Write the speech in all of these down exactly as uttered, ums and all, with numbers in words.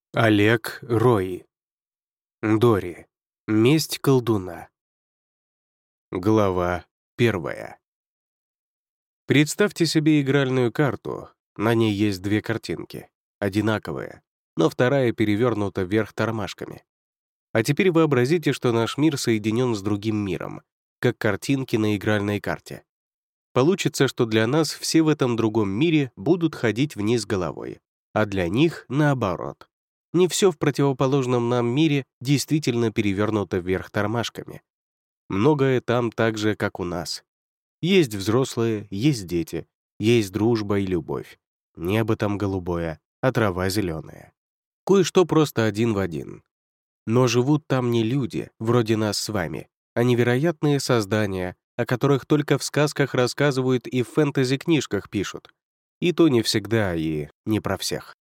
Олег Рой. Дори. Месть колдуна. Глава первая. Представьте себе игральную карту. На ней есть две картинки, одинаковые, но вторая перевернута вверх тормашками. А теперь вообразите, что наш мир соединен с другим миром, как картинки на игральной карте. Получится, что для нас все в этом другом мире будут ходить вниз головой, а для них — наоборот. Не все в противоположном нам мире действительно перевернуто вверх тормашками. Многое там так же, как у нас. Есть взрослые, есть дети, есть дружба и любовь. Небо там голубое, а трава зеленая. Кое-что просто один в один. Но живут там не люди, вроде нас с вами, а невероятные создания, о которых только в сказках рассказывают и в фэнтези-книжках пишут. И то не всегда, и не про всех.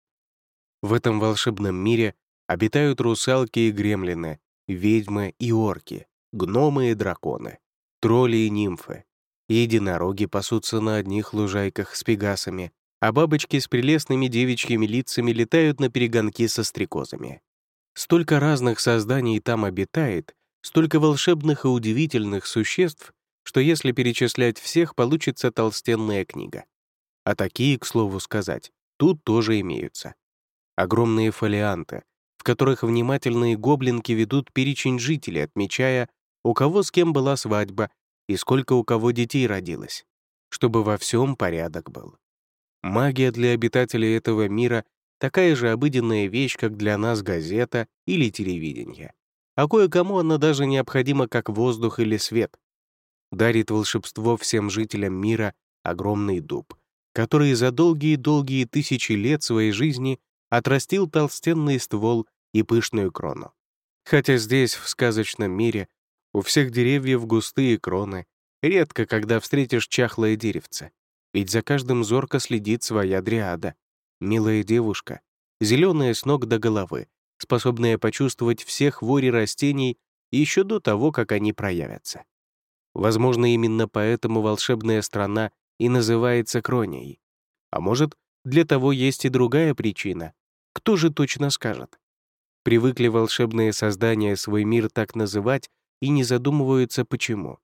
В этом волшебном мире обитают русалки и гремлины, ведьмы и орки, гномы и драконы, тролли и нимфы. Единороги пасутся на одних лужайках с пегасами, а бабочки с прелестными девичьими лицами летают на перегонки со стрекозами. Столько разных созданий там обитает, столько волшебных и удивительных существ, что если перечислять всех, получится толстенная книга. А такие, к слову сказать, тут тоже имеются. Огромные фолианты, в которых внимательные гоблинки ведут перечень жителей, отмечая, у кого с кем была свадьба и сколько у кого детей родилось, чтобы во всем порядок был. Магия для обитателей этого мира такая же обыденная вещь, как для нас газета или телевидение. А кое-кому она даже необходима, как воздух или свет. Дарит волшебство всем жителям мира огромный дуб, который за долгие-долгие тысячи лет своей жизни отрастил толстенный ствол и пышную крону. Хотя здесь, в сказочном мире, у всех деревьев густые кроны, редко когда встретишь чахлое деревце, ведь за каждым зорко следит своя дриада, милая девушка, зеленая с ног до головы, способная почувствовать все хвори растений еще до того, как они проявятся. Возможно, именно поэтому волшебная страна и называется Кронией. А может, для того есть и другая причина. Кто же точно скажет? Привыкли волшебные создания свой мир так называть и не задумываются, почему.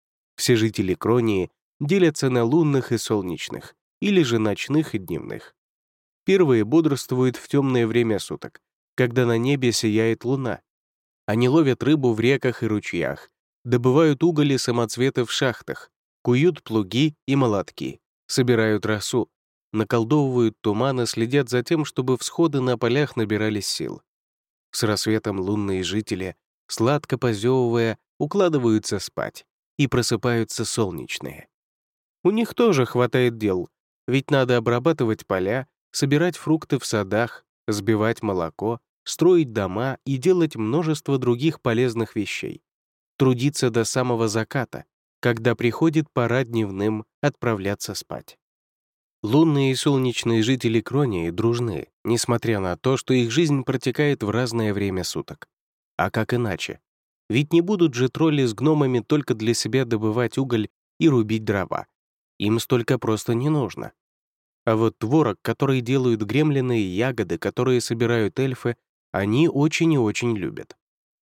Все жители Кронии делятся на лунных и солнечных, или же ночных и дневных. Первые бодрствуют в темное время суток, когда на небе сияет луна. Они ловят рыбу в реках и ручьях, добывают уголь и самоцветы в шахтах, куют плуги и молотки, собирают росу, наколдовывают туман и следят за тем, чтобы всходы на полях набирались сил. С рассветом лунные жители, сладко позевывая, укладываются спать, и просыпаются солнечные. У них тоже хватает дел, ведь надо обрабатывать поля, собирать фрукты в садах, сбивать молоко, строить дома и делать множество других полезных вещей. Трудиться до самого заката, когда приходит пора дневным отправляться спать. Лунные и солнечные жители Кронии дружны, несмотря на то, что их жизнь протекает в разное время суток. А как иначе? Ведь не будут же тролли с гномами только для себя добывать уголь и рубить дрова. Им столько просто не нужно. А вот творог, который делают гремлины, и ягоды, которые собирают эльфы, они очень и очень любят.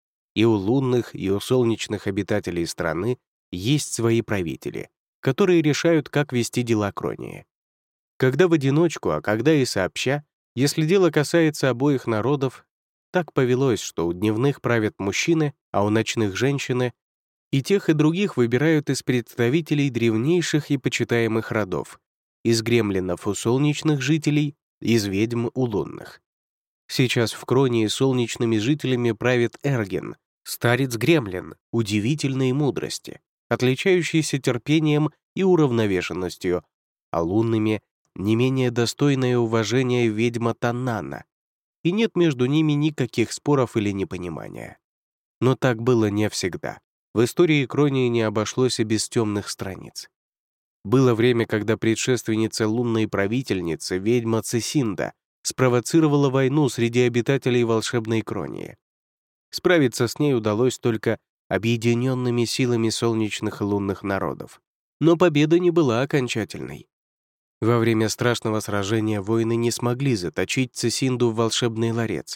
И у лунных, и у солнечных обитателей страны есть свои правители, которые решают, как вести дела Кронии. Когда в одиночку, а когда и сообща, если дело касается обоих народов, так повелось, что у дневных правят мужчины, а у ночных — женщины, и тех и других выбирают из представителей древнейших и почитаемых родов, из гремлинов у солнечных жителей, из ведьм у лунных. Сейчас в Кронии солнечными жителями правит Эрген, старец-гремлин удивительной мудрости, отличающийся терпением и уравновешенностью, а лунными — не менее достойное уважения ведьма Таннана, и нет между ними никаких споров или непонимания. Но так было не всегда. В истории Кронии не обошлось и без темных страниц. Было время, когда предшественница лунной правительницы, ведьма Цесинда, спровоцировала войну среди обитателей волшебной Кронии. Справиться с ней удалось только объединенными силами солнечных и лунных народов. Но победа не была окончательной. Во время страшного сражения воины не смогли заточить Цесинду в волшебный ларец,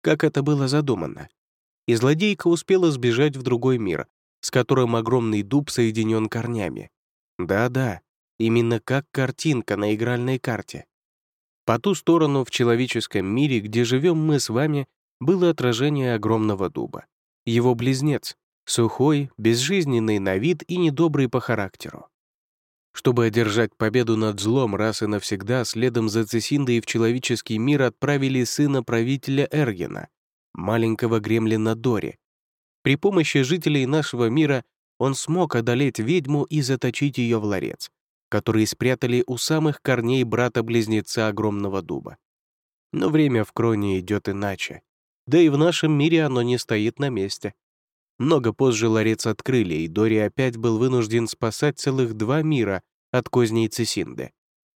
как это было задумано. И злодейка успела сбежать в другой мир, с которым огромный дуб соединен корнями. Да-да, именно как картинка на игральной карте. По ту сторону в человеческом мире, где живем мы с вами, было отражение огромного дуба. Его близнец — сухой, безжизненный на вид и недобрый по характеру. Чтобы одержать победу над злом раз и навсегда, следом за Цисиндой в человеческий мир отправили сына правителя Эргена, маленького гремлина Дори. При помощи жителей нашего мира он смог одолеть ведьму и заточить ее в ларец, который спрятали у самых корней брата-близнеца огромного дуба. Но время в Кроне идет иначе. Да и в нашем мире оно не стоит на месте. Много позже ларец открыли, и Дори опять был вынужден спасать целых два мира от козней Цисинды.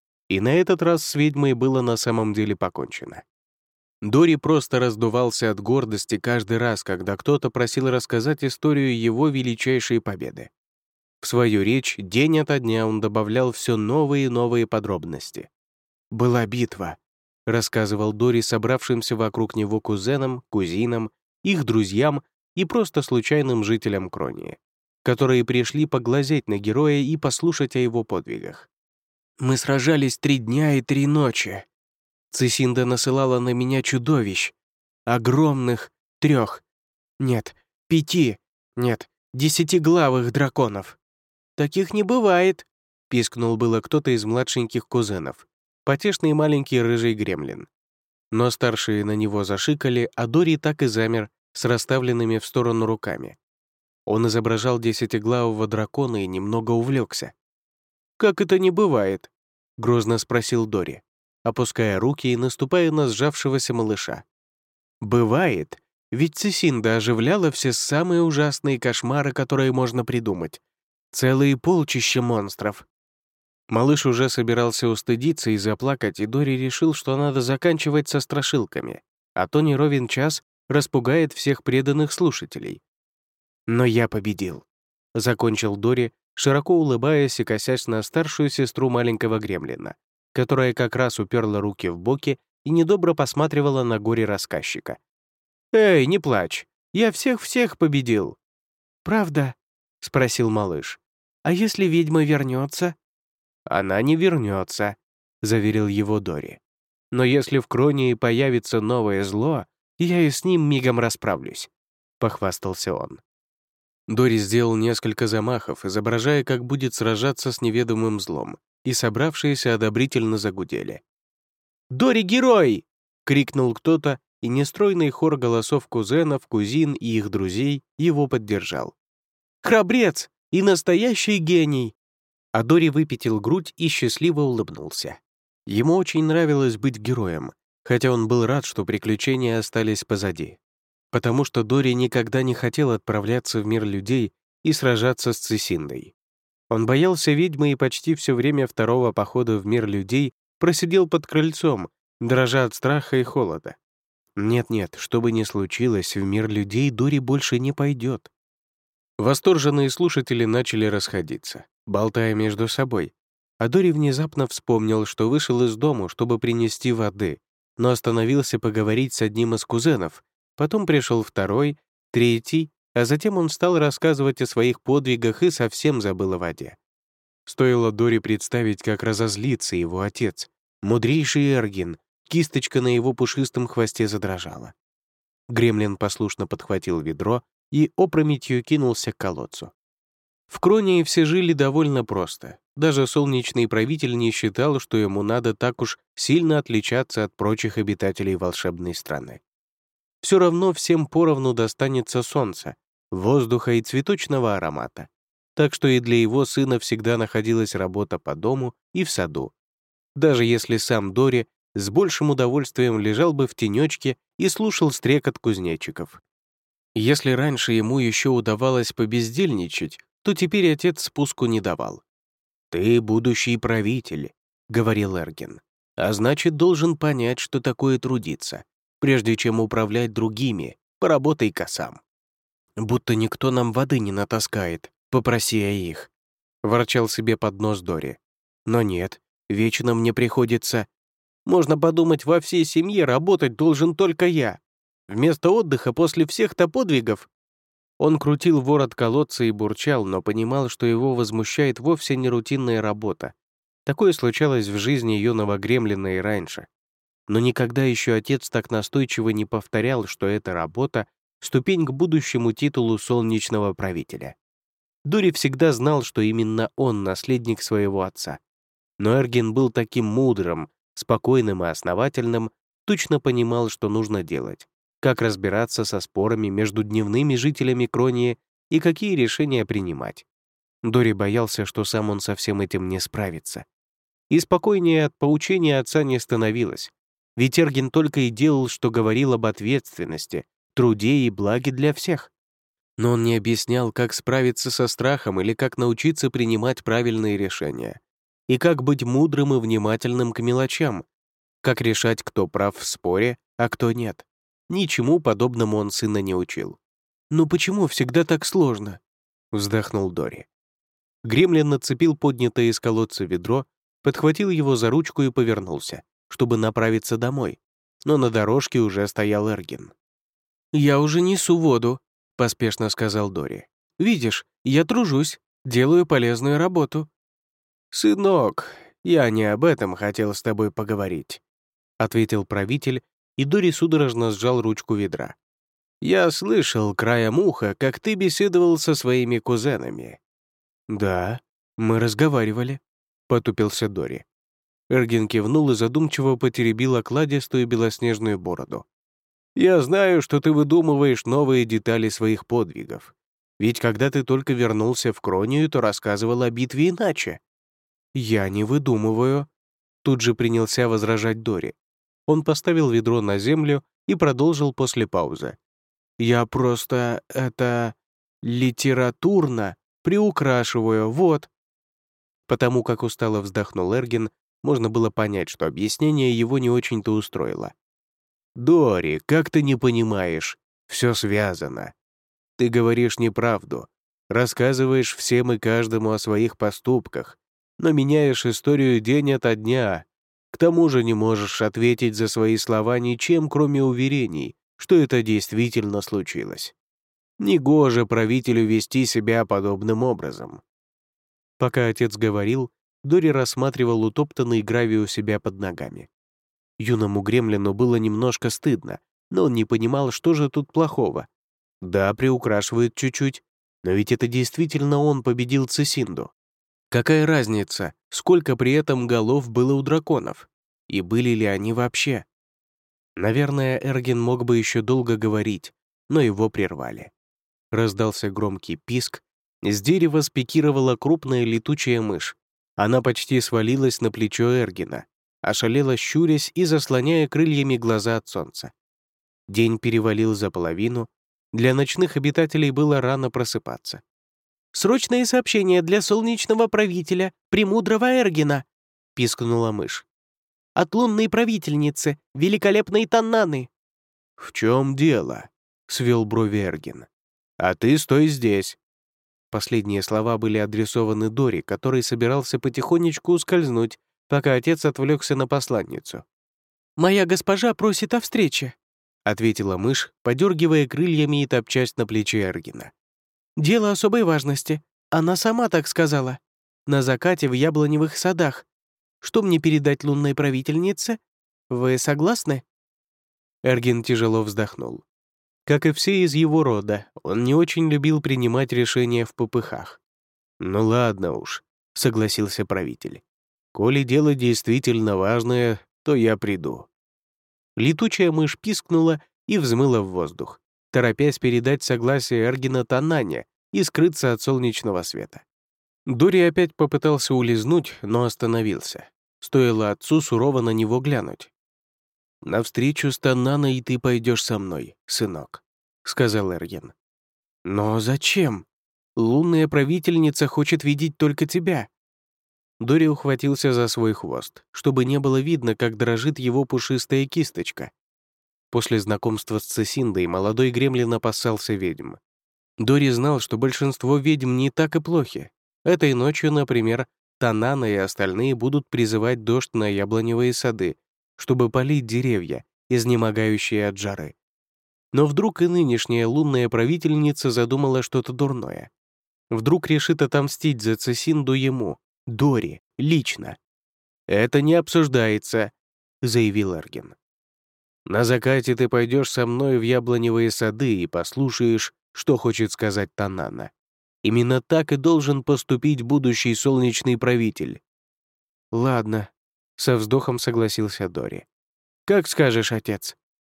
И на этот раз с ведьмой было на самом деле покончено. Дори просто раздувался от гордости каждый раз, когда кто-то просил рассказать историю его величайшей победы. В свою речь день ото дня он добавлял все новые и новые подробности. «Была битва», — рассказывал Дори собравшимся вокруг него кузенам, кузинам, их друзьям и просто случайным жителям Кронии, которые пришли поглазеть на героя и послушать о его подвигах. «Мы сражались три дня и три ночи. Цисинда насылала на меня чудовищ. Огромных трех, нет, пяти, нет, десятиглавых драконов. Таких не бывает», — пискнул было кто-то из младшеньких кузенов, потешный маленький рыжий гремлин. Но старшие на него зашикали, а Дори так и замер с расставленными в сторону руками. Он изображал десятиглавого дракона и немного увлекся. «Как это не бывает?» — грозно спросил Дори, опуская руки и наступая на сжавшегося малыша. «Бывает, ведь Цисинда оживляла все самые ужасные кошмары, которые можно придумать. Целые полчища монстров». Малыш уже собирался устыдиться и заплакать, и Дори решил, что надо заканчивать со страшилками, а то не ровен час распугает всех преданных слушателей. «Но я победил», — закончил Дори, широко улыбаясь и косясь на старшую сестру маленького гремлина, которая как раз уперла руки в боки и недобро посматривала на горе-рассказчика. «Эй, не плачь, я всех-всех победил». «Правда?» — спросил малыш. «А если ведьма вернется?» «Она не вернется», — заверил его Дори. «Но если в Кронии появится новое зло, я и с ним мигом расправлюсь», — похвастался он. Дори сделал несколько замахов, изображая, как будет сражаться с неведомым злом, и собравшиеся одобрительно загудели. «Дори герой!» — крикнул кто-то, и нестройный хор голосов кузенов, кузин и их друзей его поддержал. «Храбрец и настоящий гений!» А Дори выпятил грудь и счастливо улыбнулся. Ему очень нравилось быть героем, хотя он был рад, что приключения остались позади. Потому что Дори никогда не хотел отправляться в мир людей и сражаться с Цисиндой. Он боялся ведьмы и почти все время второго похода в мир людей просидел под крыльцом, дрожа от страха и холода. Нет-нет, что бы ни случилось, в мир людей Дори больше не пойдет. Восторженные слушатели начали расходиться, болтая между собой, а Дори внезапно вспомнил, что вышел из дому, чтобы принести воды, но остановился поговорить с одним из кузенов. Потом пришел второй, третий, а затем он стал рассказывать о своих подвигах и совсем забыл о воде. Стоило Дори представить, как разозлится его отец, мудрейший Эргин, кисточка на его пушистом хвосте задрожала. Гремлин послушно подхватил ведро и опрометью кинулся к колодцу. В Кронии все жили довольно просто. Даже солнечный правитель не считал, что ему надо так уж сильно отличаться от прочих обитателей волшебной страны. Все равно всем поровну достанется солнца, воздуха и цветочного аромата. Так что и для его сына всегда находилась работа по дому и в саду. Даже если сам Дори с большим удовольствием лежал бы в тенечке и слушал стрекот кузнечиков. Если раньше ему еще удавалось побездельничать, то теперь отец спуску не давал. «Ты будущий правитель», — говорил Эргин, «а значит, должен понять, что такое трудиться. Прежде чем управлять другими, поработай-ка сам». «Будто никто нам воды не натаскает, попроси я их», — ворчал себе под нос Дори. «Но нет, вечно мне приходится. Можно подумать, во всей семье работать должен только я». Вместо отдыха после всех-то подвигов?» Он крутил ворот колодца и бурчал, но понимал, что его возмущает вовсе не рутинная работа. Такое случалось в жизни юного гремлина и раньше. Но никогда еще отец так настойчиво не повторял, что эта работа — ступень к будущему титулу солнечного правителя. Дори всегда знал, что именно он наследник своего отца. Но Эргин был таким мудрым, спокойным и основательным, точно понимал, что нужно делать, как разбираться со спорами между дневными жителями Кронии и какие решения принимать. Дори боялся, что сам он со всем этим не справится. И спокойнее от поучения отца не становилось, ведь Эргин только и делал, что говорил об ответственности, труде и благе для всех. Но он не объяснял, как справиться со страхом или как научиться принимать правильные решения, и как быть мудрым и внимательным к мелочам, как решать, кто прав в споре, а кто нет. Ничему подобному он сына не учил. «Ну почему всегда так сложно?» — вздохнул Дори. Гремлин нацепил поднятое из колодца ведро, подхватил его за ручку и повернулся, чтобы направиться домой. Но на дорожке уже стоял Эргин. «Я уже несу воду», — поспешно сказал Дори. «Видишь, я тружусь, делаю полезную работу». «Сынок, я не об этом хотел с тобой поговорить», — ответил правитель, и Дори судорожно сжал ручку ведра. «Я слышал краем уха, как ты беседовал со своими кузенами». «Да, мы разговаривали», — потупился Дори. Эргин кивнул и задумчиво потеребил окладистую белоснежную бороду. «Я знаю, что ты выдумываешь новые детали своих подвигов. Ведь когда ты только вернулся в Кронию, то рассказывал о битве иначе». «Я не выдумываю», — тут же принялся возражать Дори. Он поставил ведро на землю и продолжил после паузы. «Я просто, это, литературно приукрашиваю, вот». Потому как устало вздохнул Эргин, можно было понять, что объяснение его не очень-то устроило. «Дори, как ты не понимаешь? Все связано. Ты говоришь неправду, рассказываешь всем и каждому о своих поступках, но меняешь историю день ото дня. К тому же не можешь ответить за свои слова ничем, кроме уверений, что это действительно случилось. Негоже правителю вести себя подобным образом». Пока отец говорил, Дори рассматривал утоптанный гравий у себя под ногами. Юному гремлину было немножко стыдно, но он не понимал, что же тут плохого. Да, приукрашивает чуть-чуть, но ведь это действительно он победил Цесинду. Какая разница, сколько при этом голов было у драконов? И были ли они вообще? Наверное, Эргин мог бы еще долго говорить, но его прервали. Раздался громкий писк, с дерева спикировала крупная летучая мышь. Она почти свалилась на плечо Эргина, ошалела щурясь и заслоняя крыльями глаза от солнца. День перевалил за половину, для ночных обитателей было рано просыпаться. «Срочное сообщение для солнечного правителя, премудрого Эргина!» — пискнула мышь. «От лунной правительницы, великолепной Таннаны!» «В чем дело?» — свел брови Эргин. «А ты стой здесь!» Последние слова были адресованы Дори, который собирался потихонечку ускользнуть, пока отец отвлекся на посланницу. «Моя госпожа просит о встрече», — ответила мышь, подергивая крыльями и топчась на плече Эргина. «Дело особой важности. Она сама так сказала. На закате в яблоневых садах. Что мне передать лунной правительнице? Вы согласны?» Эргин тяжело вздохнул. Как и все из его рода, он не очень любил принимать решения в попыхах. «Ну ладно уж», — согласился правитель. «Коли дело действительно важное, то я приду». Летучая мышь пискнула и взмыла в воздух, торопясь передать согласие Эргина Танане и скрыться от солнечного света. Дори опять попытался улизнуть, но остановился. Стоило отцу сурово на него глянуть. «Навстречу с Таннаной ты пойдешь со мной, сынок», — сказал Эргин. «Но зачем? Лунная правительница хочет видеть только тебя». Дори ухватился за свой хвост, чтобы не было видно, как дрожит его пушистая кисточка. После знакомства с Цесиндой молодой гремлин опасался ведьм. Дори знал, что большинство ведьм не так и плохи. Этой ночью, например, Танана и остальные будут призывать дождь на яблоневые сады, чтобы полить деревья, изнемогающие от жары. Но вдруг и нынешняя лунная правительница задумала что-то дурное. Вдруг решит отомстить за Цесинду ему, Дори, лично. «Это не обсуждается», — заявил Эргин. «На закате ты пойдешь со мной в яблоневые сады и послушаешь, что хочет сказать Танана. Именно так и должен поступить будущий солнечный правитель». «Ладно», — со вздохом согласился Дори. «Как скажешь, отец».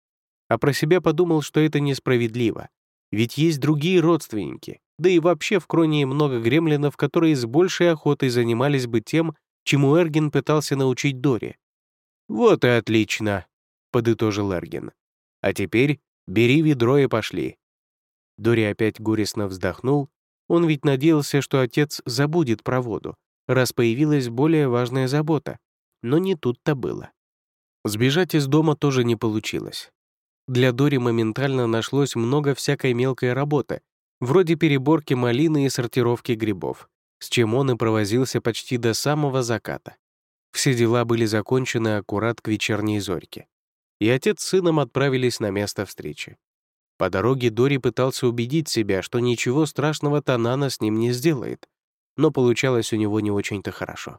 А про себя подумал, что это несправедливо. Ведь есть другие родственники, да и вообще в Кронии много гремлинов, которые с большей охотой занимались бы тем, чему Эргин пытался научить Дори. «Вот и отлично», — подытожил Эргин. «А теперь бери ведро и пошли». Дори опять горестно вздохнул. Он ведь надеялся, что отец забудет про воду, раз появилась более важная забота. Но не тут-то было. Сбежать из дома тоже не получилось. Для Дори моментально нашлось много всякой мелкой работы, вроде переборки малины и сортировки грибов, с чем он и провозился почти до самого заката. Все дела были закончены аккурат к вечерней зорьке, и отец с сыном отправились на место встречи. По дороге Дори пытался убедить себя, что ничего страшного Танана с ним не сделает, но получалось у него не очень-то хорошо.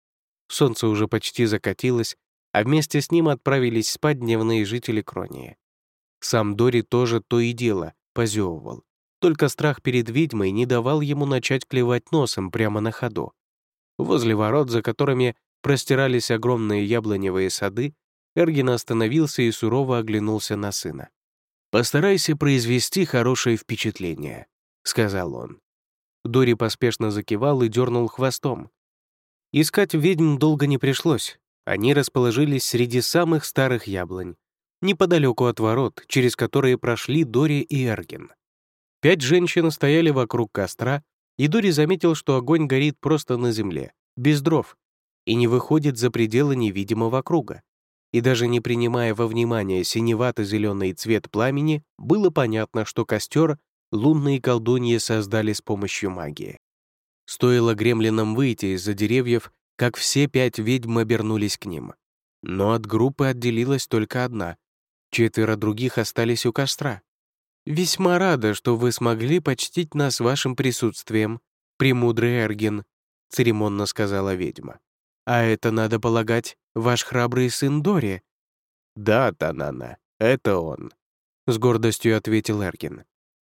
Солнце уже почти закатилось, а вместе с ним отправились спать дневные жители Кронии. Сам Дори тоже то и дело позевывал, только страх перед ведьмой не давал ему начать клевать носом прямо на ходу. Возле ворот, за которыми простирались огромные яблоневые сады, Эргин остановился и сурово оглянулся на сына. «Постарайся произвести хорошее впечатление», — сказал он. Дори поспешно закивал и дернул хвостом. Искать ведьм долго не пришлось. Они расположились среди самых старых яблонь, неподалеку от ворот, через которые прошли Дори и Эргин. Пять женщин стояли вокруг костра, и Дори заметил, что огонь горит просто на земле, без дров, и не выходит за пределы невидимого круга. И даже не принимая во внимание синевато-зеленый цвет пламени, было понятно, что костер лунные колдуньи создали с помощью магии. Стоило гремлинам выйти из-за деревьев, как все пять ведьм обернулись к ним. Но от группы отделилась только одна. Четверо других остались у костра. «Весьма рада, что вы смогли почтить нас вашим присутствием, премудрый Эргин», — церемонно сказала ведьма. «А это, надо полагать, ваш храбрый сын Дори». «Да, Танана, это он», — с гордостью ответил Эргин.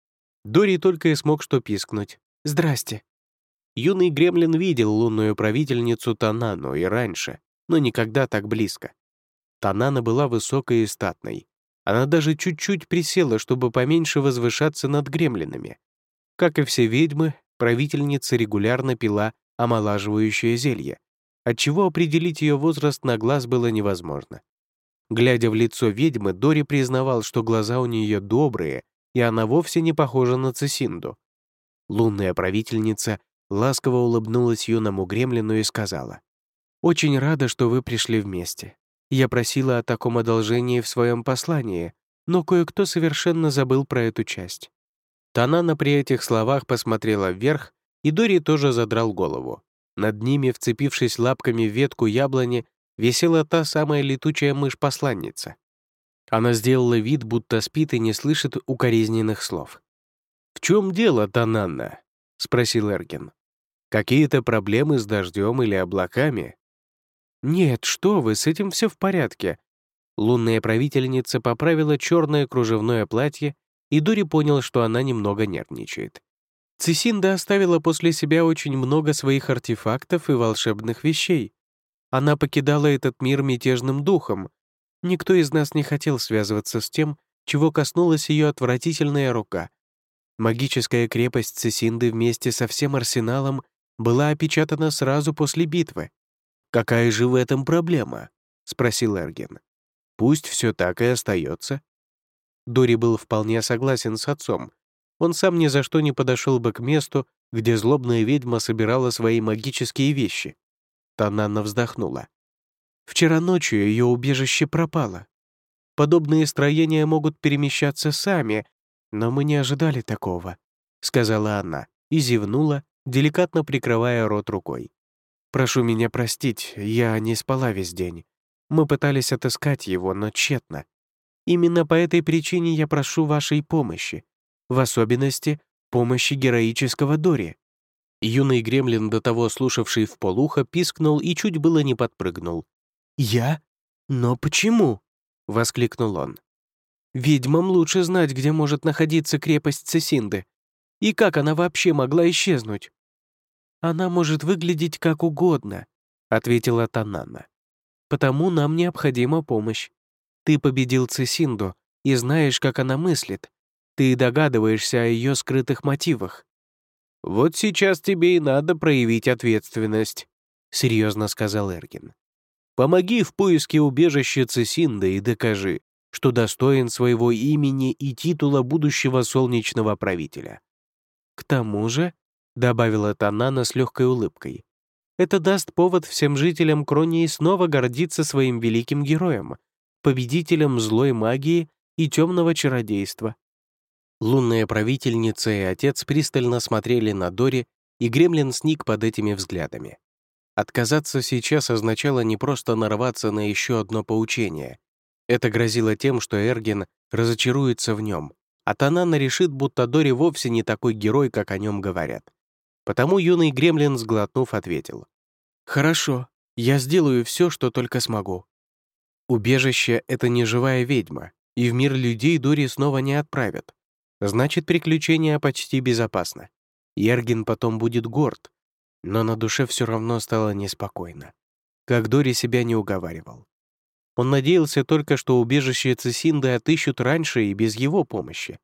Дори только и смог что пискнуть. «Здрасте». Юный гремлин видел лунную правительницу Танану и раньше, но никогда так близко. Танана была высокой и статной. Она даже чуть-чуть присела, чтобы поменьше возвышаться над гремлинами. Как и все ведьмы, правительница регулярно пила омолаживающее зелье, отчего определить ее возраст на глаз было невозможно. Глядя в лицо ведьмы, Дори признавал, что глаза у нее добрые, и она вовсе не похожа на Цесинду. Лунная правительница ласково улыбнулась юному гремлину и сказала: «Очень рада, что вы пришли вместе. Я просила о таком одолжении в своем послании, но кое-кто совершенно забыл про эту часть». Танана при этих словах посмотрела вверх, и Дори тоже задрал голову. Над ними, вцепившись лапками в ветку яблони, висела та самая летучая мышь-посланница. Она сделала вид, будто спит и не слышит укоризненных слов. «В чем дело, Тананна?» — спросил Эргин. «Какие-то проблемы с дождем или облаками?» «Нет, что вы, с этим все в порядке». Лунная правительница поправила черное кружевное платье, и Дори понял, что она немного нервничает. Цесинда оставила после себя очень много своих артефактов и волшебных вещей. Она покидала этот мир мятежным духом. Никто из нас не хотел связываться с тем, чего коснулась ее отвратительная рука. Магическая крепость Цесинды вместе со всем арсеналом была опечатана сразу после битвы. «Какая же в этом проблема?» — спросил Эргин. «Пусть все так и остается». Дори был вполне согласен с отцом. Он сам ни за что не подошел бы к месту, где злобная ведьма собирала свои магические вещи. Тананна вздохнула. «Вчера ночью ее убежище пропало. Подобные строения могут перемещаться сами, но мы не ожидали такого», — сказала она и зевнула, деликатно прикрывая рот рукой. «Прошу меня простить, я не спала весь день. Мы пытались отыскать его, но тщетно». Именно по этой причине я прошу вашей помощи, в особенности помощи героического Дори». Юный гремлин, до того слушавший вполуха, пискнул и чуть было не подпрыгнул. «Я? Но почему?» — воскликнул он. «Ведьмам лучше знать, где может находиться крепость Цесинды, и как она вообще могла исчезнуть». «Она может выглядеть как угодно», — ответила Танана. «Потому нам необходима помощь. Ты победил Цесинду и знаешь, как она мыслит. Ты догадываешься о ее скрытых мотивах». «Вот сейчас тебе и надо проявить ответственность», — серьезно сказал Эргин. «Помоги в поиске убежища Цесинды и докажи, что достоин своего имени и титула будущего солнечного правителя». «К тому же», — добавила Танана с легкой улыбкой, «это даст повод всем жителям Кронии снова гордиться своим великим героем, победителем злой магии и темного чародейства». Лунная правительница и отец пристально смотрели на Дори, и гремлин сник под этими взглядами. Отказаться сейчас означало не просто нарваться на еще одно поучение. Это грозило тем, что Эргин разочаруется в нем, а Танана решит, будто Дори вовсе не такой герой, как о нем говорят. Потому юный гремлин, сглотнув, ответил: «Хорошо, я сделаю все, что только смогу». «Убежище — это не живая ведьма, и в мир людей Дори снова не отправят. Значит, приключение почти безопасно. Эргин потом будет горд, но на душе все равно стало неспокойно. Как Дори себя не уговаривал. Он надеялся только, что убежище Цесинды отыщут раньше и без его помощи.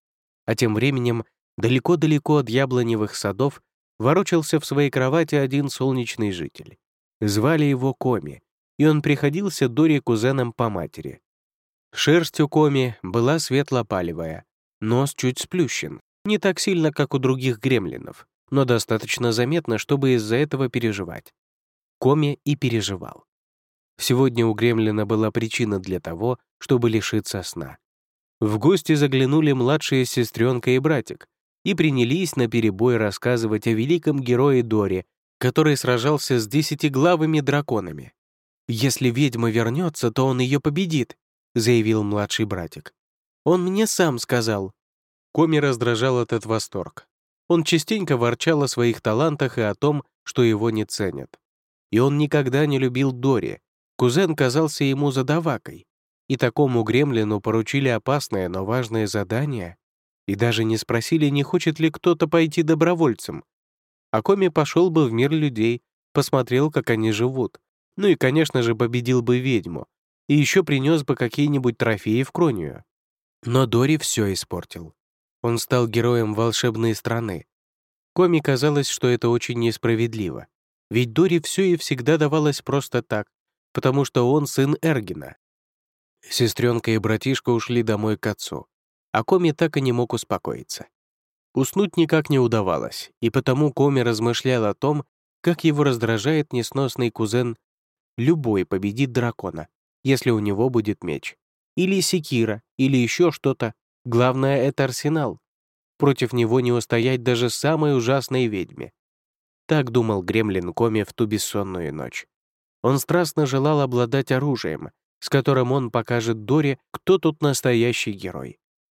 А тем временем, далеко-далеко от яблоневых садов, ворочался в своей кровати один солнечный житель. Звали его Коми, и он приходился Дори кузеном по матери. Шерсть у Коми была светло-палевая, нос чуть сплющен, не так сильно, как у других гремлинов, но достаточно заметно, чтобы из-за этого переживать. Коми и переживал. Сегодня у гремлина была причина для того, чтобы лишиться сна. В гости заглянули младшая сестренка и братик и принялись наперебой рассказывать о великом герое Дори, который сражался с десятиглавыми драконами. «Если ведьма вернется, то он ее победит», — заявил младший братик. «Он мне сам сказал». Коми раздражал этот восторг. Он частенько ворчал о своих талантах и о том, что его не ценят. И он никогда не любил Дори. Кузен казался ему задавакой. И такому гремлину поручили опасное, но важное задание. И даже не спросили, не хочет ли кто-то пойти добровольцем. А Коми пошел бы в мир людей, посмотрел, как они живут. Ну и, конечно же, победил бы ведьму. И еще принес бы какие-нибудь трофеи в Кронию. Но Дори все испортил. Он стал героем волшебной страны. Коми казалось, что это очень несправедливо. Ведь Дори все и всегда давалось просто так, потому что он сын Эргина. Сестренка и братишка ушли домой к отцу, а Коми так и не мог успокоиться. Уснуть никак не удавалось, и потому Коми размышлял о том, как его раздражает несносный кузен. Любой победит дракона, если у него будет меч. Или секира, или еще что-то. Главное — это арсенал. Против него не устоять даже самой ужасной ведьме. Так думал гремлин Коми в ту бессонную ночь. Он страстно желал обладать оружием, с которым он покажет Дори, кто тут настоящий герой.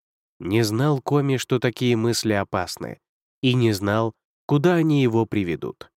Не знал Коми, что такие мысли опасны, и не знал, куда они его приведут.